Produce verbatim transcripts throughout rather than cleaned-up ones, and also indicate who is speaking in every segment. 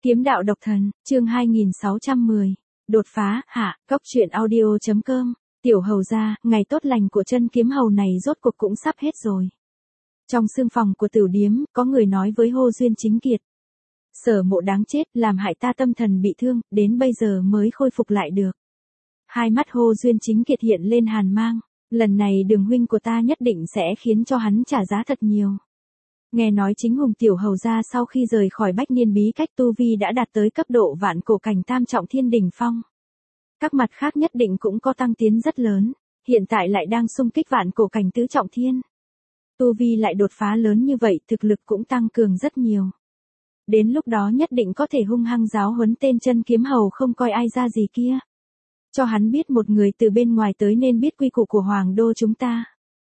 Speaker 1: Kiếm đạo độc thần, chương hai nghìn sáu trăm mười. Đột phá, hạ, cốc truyện audio.com. Tiểu hầu gia, ngày tốt lành của chân kiếm hầu này rốt cuộc cũng sắp hết rồi. Trong sương phòng của Tửu Điếm, có người nói với Hô Duyên Chính Kiệt. Sở Mộ đáng chết, làm hại ta tâm thần bị thương, đến bây giờ mới khôi phục lại được. Hai mắt Hô Duyên Chính Kiệt hiện lên hàn mang, lần này Đường huynh của ta nhất định sẽ khiến cho hắn trả giá thật nhiều. Nghe nói Chính Hùng tiểu hầu gia sau khi rời khỏi Bách Niên bí cách tu vi đã đạt tới cấp độ vạn cổ cảnh tam trọng thiên đỉnh phong. Các mặt khác nhất định cũng có tăng tiến rất lớn, hiện tại lại đang xung kích vạn cổ cảnh tứ trọng thiên. Tu vi lại đột phá lớn như vậy, thực lực cũng tăng cường rất nhiều. Đến lúc đó nhất định có thể hung hăng giáo huấn tên chân kiếm hầu không coi ai ra gì kia. Cho hắn biết một người từ bên ngoài tới nên biết quy củ của hoàng đô chúng ta.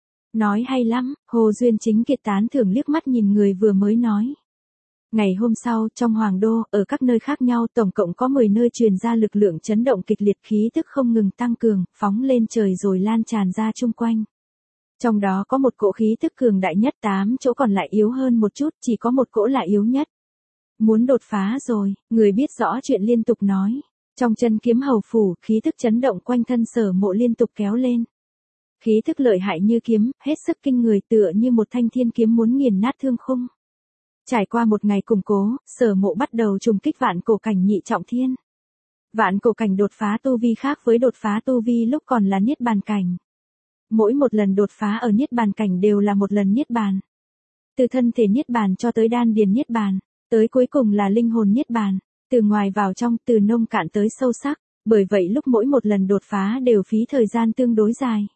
Speaker 1: Nói hay lắm, Hồ Duyên Chính Kiệt tán thưởng liếc mắt nhìn người vừa mới nói. Ngày hôm sau, trong hoàng đô, ở các nơi khác nhau tổng cộng có mười nơi truyền ra lực lượng chấn động kịch liệt, khí tức không ngừng tăng cường, phóng lên trời rồi lan tràn ra chung quanh. Trong đó có một cỗ khí tức cường đại nhất, tám chỗ còn lại yếu hơn một chút, chỉ có một cỗ là yếu nhất. Muốn đột phá rồi, người biết rõ chuyện liên tục nói. Trong chân kiếm hầu phủ, khí tức chấn động quanh thân Sở Mộ liên tục kéo lên. Khí tức lợi hại như kiếm, hết sức kinh người, tựa như một thanh thiên kiếm muốn nghiền nát thương khung. Trải qua một ngày củng cố, Sở Mộ bắt đầu trùng kích vạn cổ cảnh nhị trọng thiên. Vạn cổ cảnh đột phá tu vi khác với đột phá tu vi lúc còn là niết bàn cảnh. Mỗi một lần đột phá ở niết bàn cảnh đều là một lần niết bàn. Từ thân thể niết bàn cho tới đan điền niết bàn, tới cuối cùng là linh hồn niết bàn, từ ngoài vào trong, từ nông cạn tới sâu sắc, bởi vậy lúc mỗi một lần đột phá đều phí thời gian tương đối dài.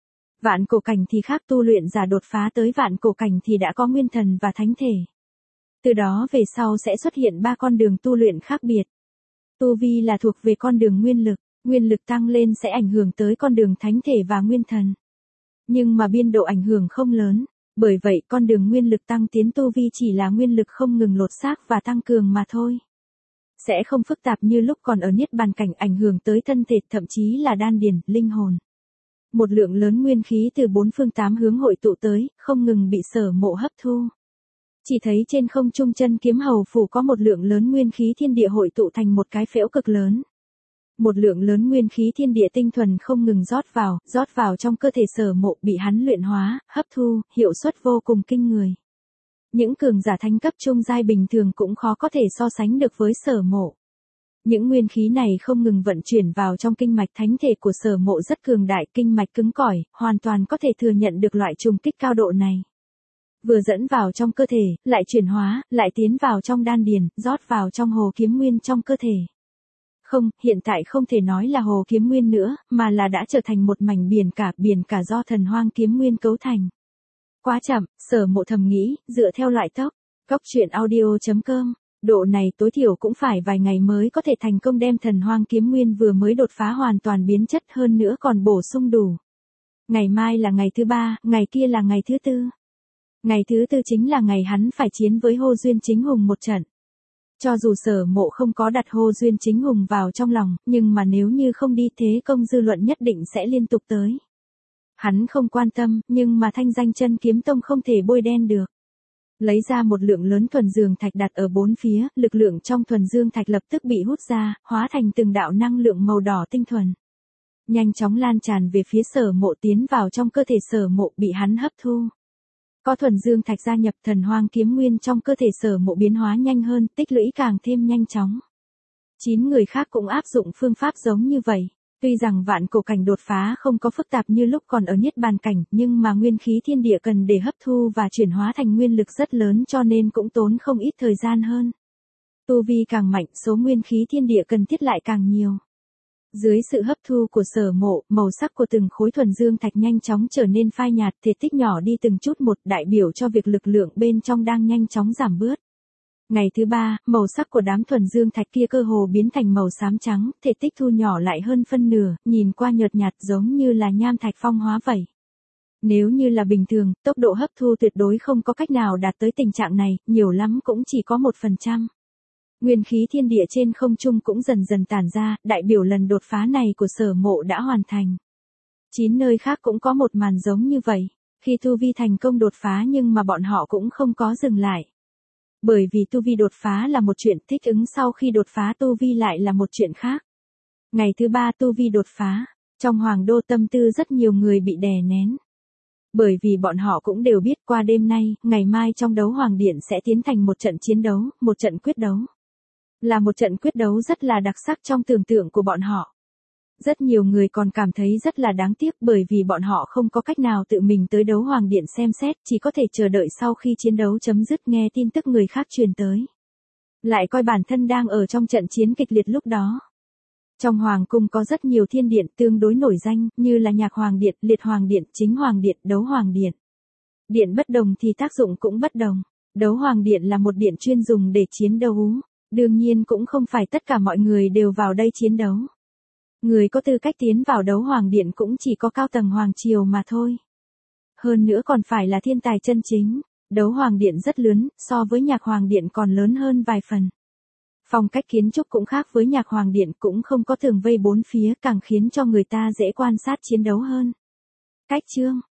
Speaker 1: Vạn cổ cảnh thì khác, tu luyện giả đột phá tới vạn cổ cảnh thì đã có nguyên thần và thánh thể. Từ đó về sau sẽ xuất hiện ba con đường tu luyện khác biệt. Tu vi là thuộc về con đường nguyên lực, nguyên lực tăng lên sẽ ảnh hưởng tới con đường thánh thể và nguyên thần. Nhưng mà biên độ ảnh hưởng không lớn, bởi vậy con đường nguyên lực tăng tiến tu vi chỉ là nguyên lực không ngừng lột xác và tăng cường mà thôi. Sẽ không phức tạp như lúc còn ở niết bàn cảnh ảnh hưởng tới thân thể, thậm chí là đan điền, linh hồn. Một lượng lớn nguyên khí từ bốn phương tám hướng hội tụ tới, không ngừng bị Sở Mộ hấp thu. Chỉ thấy trên không trung chân kiếm hầu phủ có một lượng lớn nguyên khí thiên địa hội tụ thành một cái phễu cực lớn. Một lượng lớn nguyên khí thiên địa tinh thuần không ngừng rót vào, rót vào trong cơ thể Sở Mộ, bị hắn luyện hóa, hấp thu, hiệu suất vô cùng kinh người. Những cường giả thánh cấp trung giai bình thường cũng khó có thể so sánh được với Sở Mộ. Những nguyên khí này không ngừng vận chuyển vào trong kinh mạch, thánh thể của Sở Mộ rất cường đại, kinh mạch cứng cỏi, hoàn toàn có thể thừa nhận được loại trùng kích cao độ này. Vừa dẫn vào trong cơ thể, lại chuyển hóa, lại tiến vào trong đan điền, rót vào trong hồ kiếm nguyên trong cơ thể. Không, hiện tại không thể nói là hồ kiếm nguyên nữa, mà là đã trở thành một mảnh biển cả, biển cả do thần hoang kiếm nguyên cấu thành. Quá chậm, Sở Mộ thầm nghĩ, dựa theo loại tốc, cốc truyện audio.com. Độ này tối thiểu cũng phải vài ngày mới có thể thành công đem thần hoang kiếm nguyên vừa mới đột phá hoàn toàn biến chất, hơn nữa còn bổ sung đủ. Ngày mai là ngày thứ ba, ngày kia là ngày thứ tư. Ngày thứ tư chính là ngày hắn phải chiến với Hô Duyên Chính Hùng một trận. Cho dù Sở Mộ không có đặt Hô Duyên Chính Hùng vào trong lòng, nhưng mà nếu như không đi thế công dư luận nhất định sẽ liên tục tới. Hắn không quan tâm, nhưng mà thanh danh chân kiếm tông không thể bôi đen được. Lấy ra một lượng lớn thuần dương thạch đặt ở bốn phía, lực lượng trong thuần dương thạch lập tức bị hút ra, hóa thành từng đạo năng lượng màu đỏ tinh thuần. Nhanh chóng lan tràn về phía Sở Mộ, tiến vào trong cơ thể Sở Mộ, bị hắn hấp thu. Có thuần dương thạch gia nhập, thần hoang kiếm nguyên trong cơ thể Sở Mộ biến hóa nhanh hơn, tích lũy càng thêm nhanh chóng. Chín người khác cũng áp dụng phương pháp giống như vậy. Tuy rằng vạn cổ cảnh đột phá không có phức tạp như lúc còn ở niết bàn cảnh, nhưng mà nguyên khí thiên địa cần để hấp thu và chuyển hóa thành nguyên lực rất lớn, cho nên cũng tốn không ít thời gian hơn. Tu vi càng mạnh, số nguyên khí thiên địa cần thiết lại càng nhiều. Dưới sự hấp thu của Sở Mộ, màu sắc của từng khối thuần dương thạch nhanh chóng trở nên phai nhạt, thể tích nhỏ đi từng chút một, đại biểu cho việc lực lượng bên trong đang nhanh chóng giảm bớt. Ngày thứ ba, màu sắc của đám thuần dương thạch kia cơ hồ biến thành màu xám trắng, thể tích thu nhỏ lại hơn phân nửa, nhìn qua nhợt nhạt giống như là nham thạch phong hóa vậy. Nếu như là bình thường, tốc độ hấp thu tuyệt đối không có cách nào đạt tới tình trạng này, nhiều lắm cũng chỉ có một phần trăm. Nguyên khí thiên địa trên không trung cũng dần dần tản ra, đại biểu lần đột phá này của Sở Mộ đã hoàn thành. Chín nơi khác cũng có một màn giống như vậy, khi tu vi thành công đột phá nhưng mà bọn họ cũng không có dừng lại. Bởi vì tu vi đột phá là một chuyện, thích ứng sau khi đột phá tu vi lại là một chuyện khác. Ngày thứ ba tu vi đột phá, trong Hoàng Đô tâm tư rất nhiều người bị đè nén. Bởi vì bọn họ cũng đều biết qua đêm nay, ngày mai trong đấu Hoàng Điện sẽ tiến thành một trận chiến đấu, một trận quyết đấu. Là một trận quyết đấu rất là đặc sắc trong tưởng tượng của bọn họ. Rất nhiều người còn cảm thấy rất là đáng tiếc bởi vì bọn họ không có cách nào tự mình tới đấu Hoàng Điện xem xét, chỉ có thể chờ đợi sau khi chiến đấu chấm dứt nghe tin tức người khác truyền tới. Lại coi bản thân đang ở trong trận chiến kịch liệt lúc đó. Trong Hoàng cung có rất nhiều thiên điện tương đối nổi danh, như là Nhạc Hoàng Điện, Liệt Hoàng Điện, Chính Hoàng Điện, Đấu Hoàng Điện. Điện bất đồng thì tác dụng cũng bất đồng. Đấu Hoàng Điện là một điện chuyên dùng để chiến đấu. Đương nhiên cũng không phải tất cả mọi người đều vào đây chiến đấu. Người có tư cách tiến vào Đấu Hoàng Điện cũng chỉ có cao tầng Hoàng Triều mà thôi. Hơn nữa còn phải là thiên tài chân chính. Đấu Hoàng Điện rất lớn, so với Nhạc Hoàng Điện còn lớn hơn vài phần. Phong cách kiến trúc cũng khác với Nhạc Hoàng Điện, cũng không có tường vây bốn phía, càng khiến cho người ta dễ quan sát chiến đấu hơn. Cách chương,